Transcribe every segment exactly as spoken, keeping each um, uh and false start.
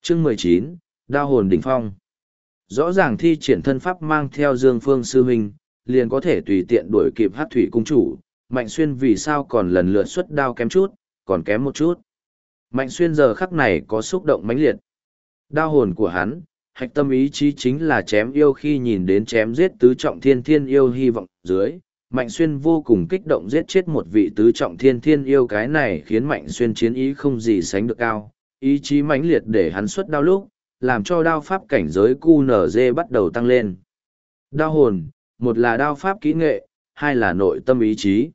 Chương mười chín, Đao hồn đỉnh phong. Rõ ràng thi triển thân pháp mang theo Dương Phương sư huynh, liền có thể tùy tiện đuổi kịp Hắc Thủy cung chủ, Mạnh Xuyên vì sao còn lần lượt xuất đao kém chút, còn kém một chút. Mạnh Xuyên giờ khắc này có xúc động mãnh liệt. Đao hồn của hắn, hạch tâm ý chí chính là chém yêu, khi nhìn đến chém giết tứ trọng thiên thiên yêu hy vọng dưới. Mạnh Xuyên vô cùng kích động giết chết một vị tứ trọng thiên thiên yêu, cái này khiến Mạnh Xuyên chiến ý không gì sánh được cao, ý chí mãnh liệt để hắn xuất đao lúc, làm cho đao pháp cảnh giới Q N G bắt đầu tăng lên. Đao hồn, một là đao pháp kỹ nghệ, hai là nội tâm ý chí.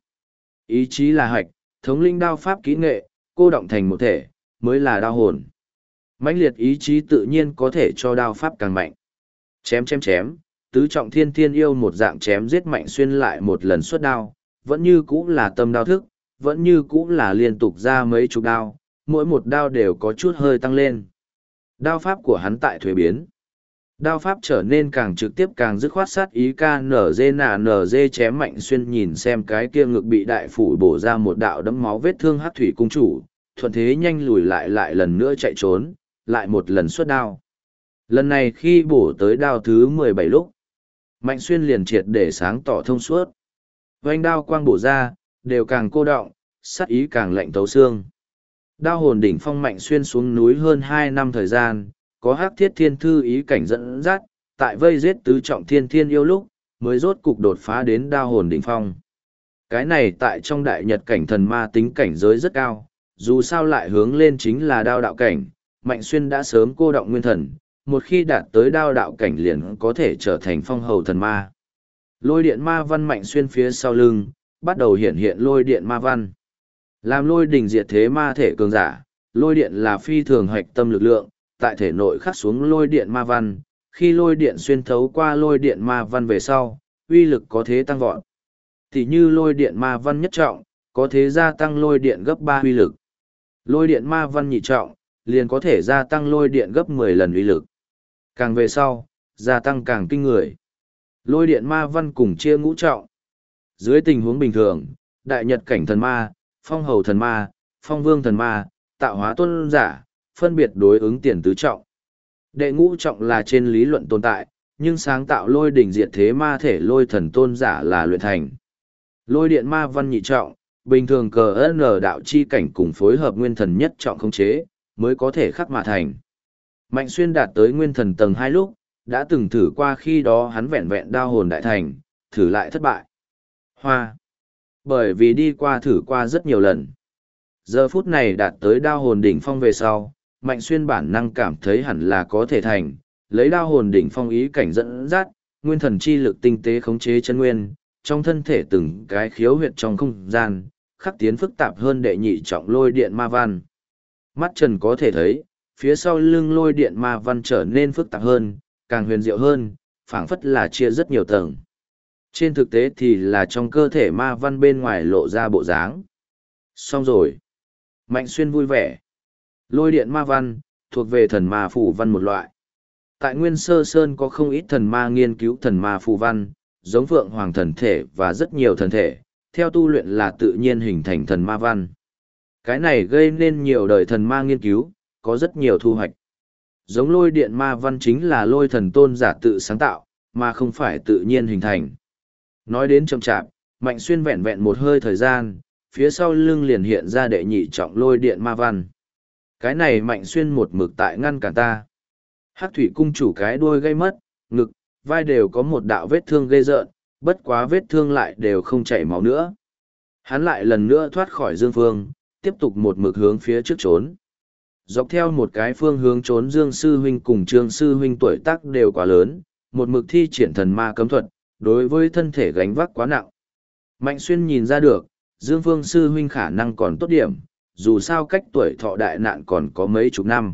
Ý chí là hạch, thống linh đao pháp kỹ nghệ, cô động thành một thể, mới là đao hồn. Mãnh liệt ý chí tự nhiên có thể cho đao pháp càng mạnh. Chém chém chém, tứ trọng thiên thiên yêu một dạng chém giết Mạnh Xuyên lại một lần xuất đao, vẫn như cũ là tâm đao thức, vẫn như cũ là liên tục ra mấy chục đao, mỗi một đao đều có chút hơi tăng lên. Đao pháp của hắn tại thuế biến. Đao pháp trở nên càng trực tiếp càng dứt khoát, sát ý ca nở dê nà nở dê chém Mạnh Xuyên nhìn xem cái kia ngực bị đại phủ bổ ra một đạo đẫm máu vết thương Hắc Thủy cung chủ, thuận thế nhanh lùi lại lại lần nữa chạy trốn, lại một lần xuất đao. Lần này khi bổ tới đao thứ mười bảy lúc, Mạnh Xuyên liền triệt để sáng tỏ thông suốt. Vành đao quang bổ ra, đều càng cô đọng, sát ý càng lạnh tấu xương. Đao hồn đỉnh phong Mạnh Xuyên xuống núi hơn hai năm thời gian, có Hắc Thiết Thiên Thư ý cảnh dẫn dắt, tại vây giết tứ trọng thiên thiên yêu lúc, mới rốt cục đột phá đến đao hồn đỉnh phong. Cái này tại trong đại nhật cảnh thần ma tính cảnh giới rất cao, dù sao lại hướng lên chính là đao đạo cảnh, Mạnh Xuyên đã sớm cô động nguyên thần, một khi đạt tới đao đạo cảnh liền có thể trở thành phong hầu thần ma. Lôi điện ma văn Mạnh Xuyên phía sau lưng, bắt đầu hiện hiện lôi điện ma văn. Làm lôi đỉnh diệt thế ma thể cường giả, lôi điện là phi thường hoạch tâm lực lượng, tại thể nội khắc xuống lôi điện ma văn, khi lôi điện xuyên thấu qua lôi điện ma văn về sau, uy lực có thế tăng vọt. Tỷ như lôi điện ma văn nhất trọng, có thế gia tăng lôi điện gấp ba uy lực. Lôi điện ma văn nhị trọng, liền có thể gia tăng lôi điện gấp mười lần uy lực. Càng về sau, gia tăng càng kinh người. Lôi điện ma văn cùng chia ngũ trọng. Dưới tình huống bình thường, đại nhật cảnh thần ma, phong hầu thần ma, phong vương thần ma, tạo hóa tôn giả, phân biệt đối ứng tiền tứ trọng. Đệ ngũ trọng là trên lý luận tồn tại, nhưng sáng tạo lôi đỉnh diệt thế ma thể lôi thần tôn giả là luyện thành. Lôi điện ma văn nhị trọng, bình thường cờ N đạo chi cảnh cùng phối hợp nguyên thần nhất trọng khống chế, mới có thể khắc mà thành. Mạnh Xuyên đạt tới nguyên thần tầng hai lúc, đã từng thử qua, khi đó hắn vẹn vẹn đao hồn đại thành, thử lại thất bại. Hoa. Bởi vì đi qua thử qua rất nhiều lần. Giờ phút này đạt tới đao hồn đỉnh phong về sau, Mạnh Xuyên bản năng cảm thấy hẳn là có thể thành, lấy đao hồn đỉnh phong ý cảnh dẫn dắt, nguyên thần chi lực tinh tế khống chế chân nguyên, trong thân thể từng cái khiếu huyệt trong không gian, khắc tiến phức tạp hơn đệ nhị trọng lôi điện ma văn. Mắt trần có thể thấy, phía sau lưng lôi điện ma văn trở nên phức tạp hơn, càng huyền diệu hơn, phảng phất là chia rất nhiều tầng. Trên thực tế thì là trong cơ thể ma văn bên ngoài lộ ra bộ dáng. Xong rồi. Mạnh Xuyên vui vẻ. Lôi điện ma văn, thuộc về thần ma phù văn một loại. Tại Nguyên Sơ Sơn có không ít thần ma nghiên cứu thần ma phù văn, giống Phượng Hoàng thần thể và rất nhiều thần thể, theo tu luyện là tự nhiên hình thành thần ma văn. Cái này gây nên nhiều đời thần ma nghiên cứu, có rất nhiều thu hoạch. Giống lôi điện ma văn chính là lôi thần tôn giả tự sáng tạo, mà không phải tự nhiên hình thành. Nói đến chậm chạp, Mạnh Xuyên vẹn vẹn một hơi thời gian, phía sau lưng liền hiện ra đệ nhị trọng lôi điện ma văn. Cái này Mạnh Xuyên một mực tại ngăn cản ta. Hắc Thủy cung chủ cái đuôi gây mất, ngực, vai đều có một đạo vết thương ghê rợn, bất quá vết thương lại đều không chảy máu nữa. Hắn lại lần nữa thoát khỏi Dương Phương, tiếp tục một mực hướng phía trước trốn. Dọc theo một cái phương hướng trốn, Dương Sư Huynh cùng Trương Sư Huynh tuổi tác đều quá lớn, một mực thi triển thần ma cấm thuật, đối với thân thể gánh vác quá nặng. Mạnh Xuyên nhìn ra được, Dương Phương Sư Huynh khả năng còn tốt điểm, dù sao cách tuổi thọ đại nạn còn có mấy chục năm.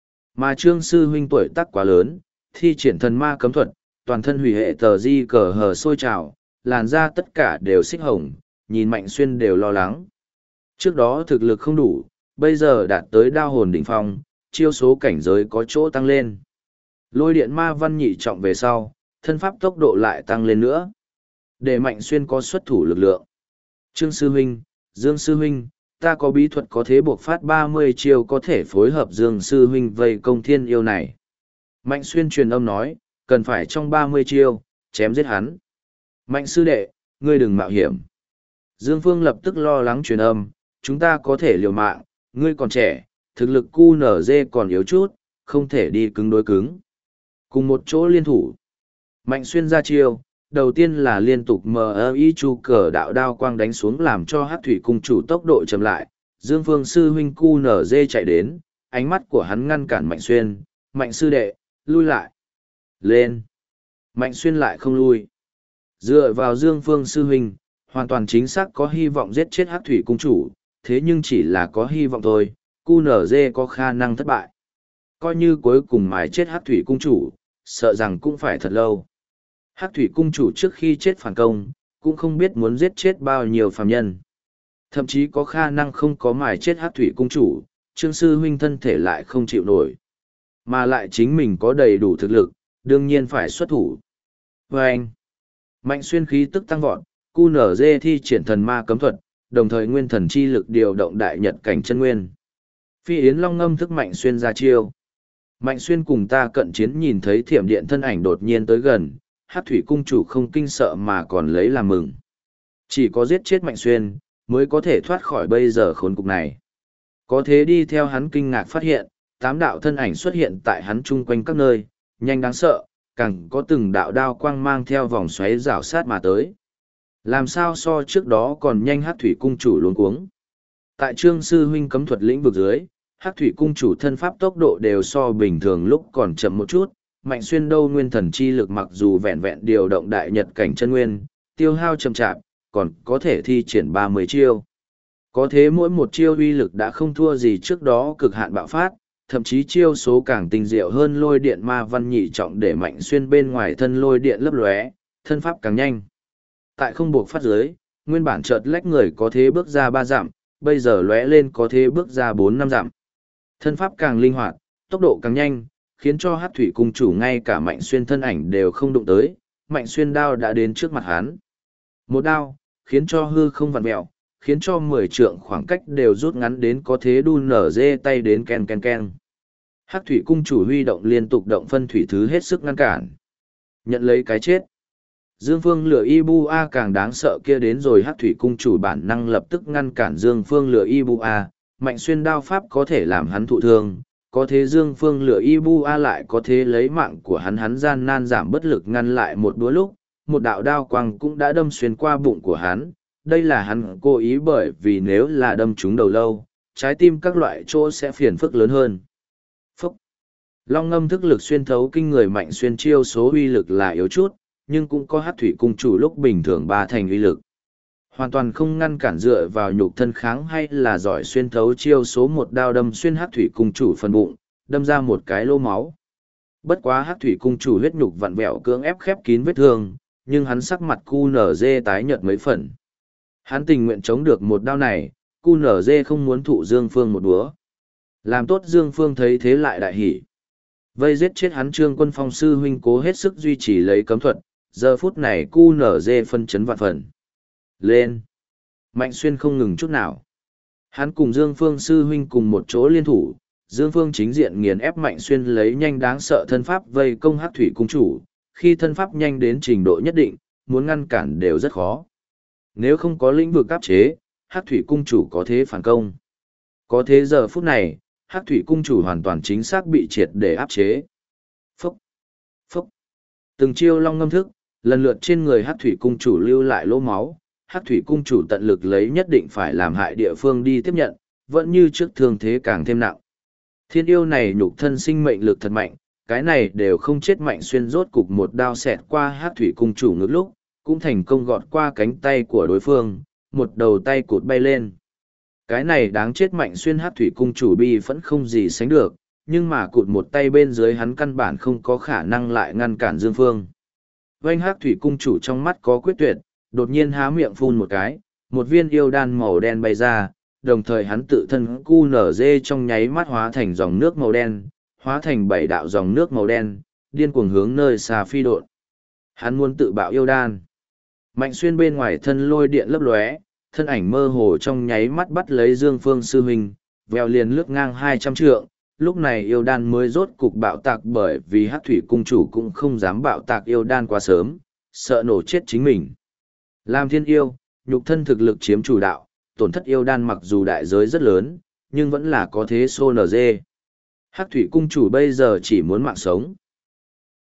Mà Trương Sư Huynh tuổi tác quá lớn, thi triển thần ma cấm thuật, toàn thân hủy hệ tờ di cờ hờ sôi trào, làn da tất cả đều xích hồng, nhìn Mạnh Xuyên đều lo lắng. Trước đó thực lực không đủ, bây giờ đạt tới đao hồn đỉnh phong, chiêu số cảnh giới có chỗ tăng lên. Lôi điện ma văn nhị trọng về sau, thân pháp tốc độ lại tăng lên nữa. Để Mạnh Xuyên có xuất thủ lực lượng. Trương Sư Huynh, Dương Sư Huynh, ta có bí thuật có thế buộc phát ba mươi chiêu có thể phối hợp Dương sư huynh vây công thiên yêu này. Mạnh Xuyên truyền âm nói, cần phải trong ba mươi chiêu, chém giết hắn. Mạnh sư đệ, ngươi đừng mạo hiểm. Dương Phương lập tức lo lắng truyền âm, chúng ta có thể liều mạng, ngươi còn trẻ, thực lực cu nở dê còn yếu chút, không thể đi cứng đối cứng. Cùng một chỗ liên thủ. Mạnh Xuyên ra chiêu, đầu tiên là liên tục mờ y chu cờ đạo đao quang đánh xuống làm cho hát thủy cung chủ tốc độ chậm lại. Dương Phương sư huynh cu nở dê chạy đến, ánh mắt của hắn ngăn cản Mạnh Xuyên, Mạnh sư đệ, lui lại. Lên. Mạnh Xuyên lại không lui. Dựa vào Dương Phương sư huynh, hoàn toàn chính xác có hy vọng giết chết hát thủy cung chủ, thế nhưng chỉ là có hy vọng thôi, cu nở dê có khả năng thất bại. Coi như cuối cùng mài chết hát thủy cung chủ, sợ rằng cũng phải thật lâu. Hát thủy cung chủ trước khi chết phản công, cũng không biết muốn giết chết bao nhiêu phàm nhân. Thậm chí có khả năng không có mài chết hát thủy cung chủ, Trương sư huynh thân thể lại không chịu nổi. Mà lại chính mình có đầy đủ thực lực, đương nhiên phải xuất thủ. Và anh, Mạnh Xuyên khí tức tăng vọt, cu nở dê thi triển thần ma cấm thuật, đồng thời nguyên thần chi lực điều động đại nhật cảnh chân nguyên. Phi Yến Long ngâm thức Mạnh Xuyên ra chiêu. Mạnh Xuyên cùng ta cận chiến nhìn thấy thiểm điện thân ảnh đột nhiên tới gần, hát thủy cung chủ không kinh sợ mà còn lấy làm mừng. Chỉ có giết chết Mạnh Xuyên, mới có thể thoát khỏi bây giờ khốn cục này. Có thế đi theo hắn kinh ngạc phát hiện, tám đạo thân ảnh xuất hiện tại hắn chung quanh các nơi, nhanh đáng sợ, càng có từng đạo đao quang mang theo vòng xoáy rảo sát mà tới. Làm sao so trước đó còn nhanh hát thủy cung chủ luống cuống. Tại Trương sư huynh cấm thuật lĩnh vực dưới, hát thủy cung chủ thân pháp tốc độ đều so bình thường lúc còn chậm một chút. Mạnh Xuyên đâu nguyên thần chi lực mặc dù vẹn vẹn điều động đại nhật cảnh chân nguyên, tiêu hao chậm chạp, còn có thể thi triển ba mươi chiêu. Có thế mỗi một chiêu uy lực đã không thua gì trước đó cực hạn bạo phát, thậm chí chiêu số càng tinh diệu hơn lôi điện ma văn nhị trọng để Mạnh Xuyên bên ngoài thân lôi điện lấp lóe, thân pháp càng nhanh. Tại không buộc phát dưới, nguyên bản chợt lách người có thế bước ra ba dặm, bây giờ lóe lên có thế bước ra bốn năm dặm. Thân pháp càng linh hoạt, tốc độ càng nhanh, khiến cho hát thủy cung chủ ngay cả Mạnh Xuyên thân ảnh đều không đụng tới, Mạnh Xuyên đao đã đến trước mặt hắn. Một đao, khiến cho hư không vặn mẹo, khiến cho mười trượng khoảng cách đều rút ngắn đến có thế đun nở dê tay đến ken ken ken. Hát thủy cung chủ huy động liên tục động phân thủy thứ hết sức ngăn cản. Nhận lấy cái chết. Dương Phương lửa y bu a càng đáng sợ kia đến rồi hát thủy cung chủ bản năng lập tức ngăn cản Dương Phương lửa y bu a, Mạnh Xuyên đao pháp có thể làm hắn thụ thương, có thế Dương Phương lửa y bu a lại có thế lấy mạng của hắn hắn gian nan giảm bất lực ngăn lại một đũa lúc, một đạo đao quang cũng đã đâm xuyên qua bụng của hắn, đây là hắn cố ý bởi vì nếu là đâm trúng đầu lâu, trái tim các loại chỗ sẽ phiền phức lớn hơn. Phúc! Long ngâm thức lực xuyên thấu kinh người Mạnh Xuyên chiêu số uy lực là yếu chút, nhưng cũng có hát thủy cung chủ lúc bình thường ba thành uy lực. Hoàn toàn không ngăn cản dựa vào nhục thân kháng hay là giỏi xuyên thấu chiêu số một đao đâm xuyên hát thủy cung chủ phần bụng, đâm ra một cái lỗ máu. Bất quá hát thủy cung chủ huyết nhục vặn vẹo cưỡng ép khép kín vết thương, nhưng hắn sắc mặt cu nở dê tái nhợt mấy phần. Hắn tình nguyện chống được một đao này, cu nở dê không muốn thụ Dương Phương một búa. Làm tốt Dương Phương thấy thế lại đại hỉ. Vây giết chết hắn Trương Quân Phong sư huynh cố hết sức duy trì lấy cấm thuật, giờ phút này cu nở dê phân chấn vạn phần. Lên! Mạnh Xuyên không ngừng chút nào. Hắn cùng Dương Phương sư huynh cùng một chỗ liên thủ, Dương Phương chính diện nghiền ép Mạnh Xuyên lấy nhanh đáng sợ thân pháp vây công hát thủy cung chủ, khi thân pháp nhanh đến trình độ nhất định, muốn ngăn cản đều rất khó. Nếu không có lĩnh vực áp chế, hát thủy cung chủ có thế phản công. Có thế giờ phút này, hát thủy cung chủ hoàn toàn chính xác bị triệt để áp chế. Phúc! Phúc! Từng chiêu long ngâm thức, lần lượt trên người hát thủy cung chủ lưu lại lỗ máu, hát thủy cung chủ tận lực lấy nhất định phải làm hại địa phương đi tiếp nhận, vẫn như trước thương thế càng thêm nặng. Thiên yêu này nhục thân sinh mệnh lực thật mạnh, cái này đều không chết Mạnh Xuyên rốt cục một đao xẹt qua hát thủy cung chủ ngực lúc, cũng thành công gọt qua cánh tay của đối phương, một đầu tay cụt bay lên. Cái này đáng chết Mạnh Xuyên hát thủy cung chủ bi vẫn không gì sánh được, nhưng mà cụt một tay bên dưới hắn căn bản không có khả năng lại ngăn cản Dương Phương. Vành hát thủy cung chủ trong mắt có quyết tuyệt, đột nhiên há miệng phun một cái, một viên yêu đan màu đen bay ra, đồng thời hắn tự thân cu nở dê trong nháy mắt hóa thành dòng nước màu đen, hóa thành bảy đạo dòng nước màu đen, điên cuồng hướng nơi xa phi độn. Hắn muốn tự bạo yêu đan. Mạnh Xuyên bên ngoài thân lôi điện lấp lóe, thân ảnh mơ hồ trong nháy mắt bắt lấy Dương Phương sư huynh, vèo liền lướt ngang hai trăm trượng, lúc này yêu đan mới rốt cục bạo tạc bởi vì Hắc thủy cung chủ cũng không dám bạo tạc yêu đan quá sớm, sợ nổ chết chính mình. Làm thiên yêu, nhục thân thực lực chiếm chủ đạo, tổn thất yêu đan mặc dù đại giới rất lớn, nhưng vẫn là có thế xô nở dê. Hắc thủy cung chủ bây giờ chỉ muốn mạng sống.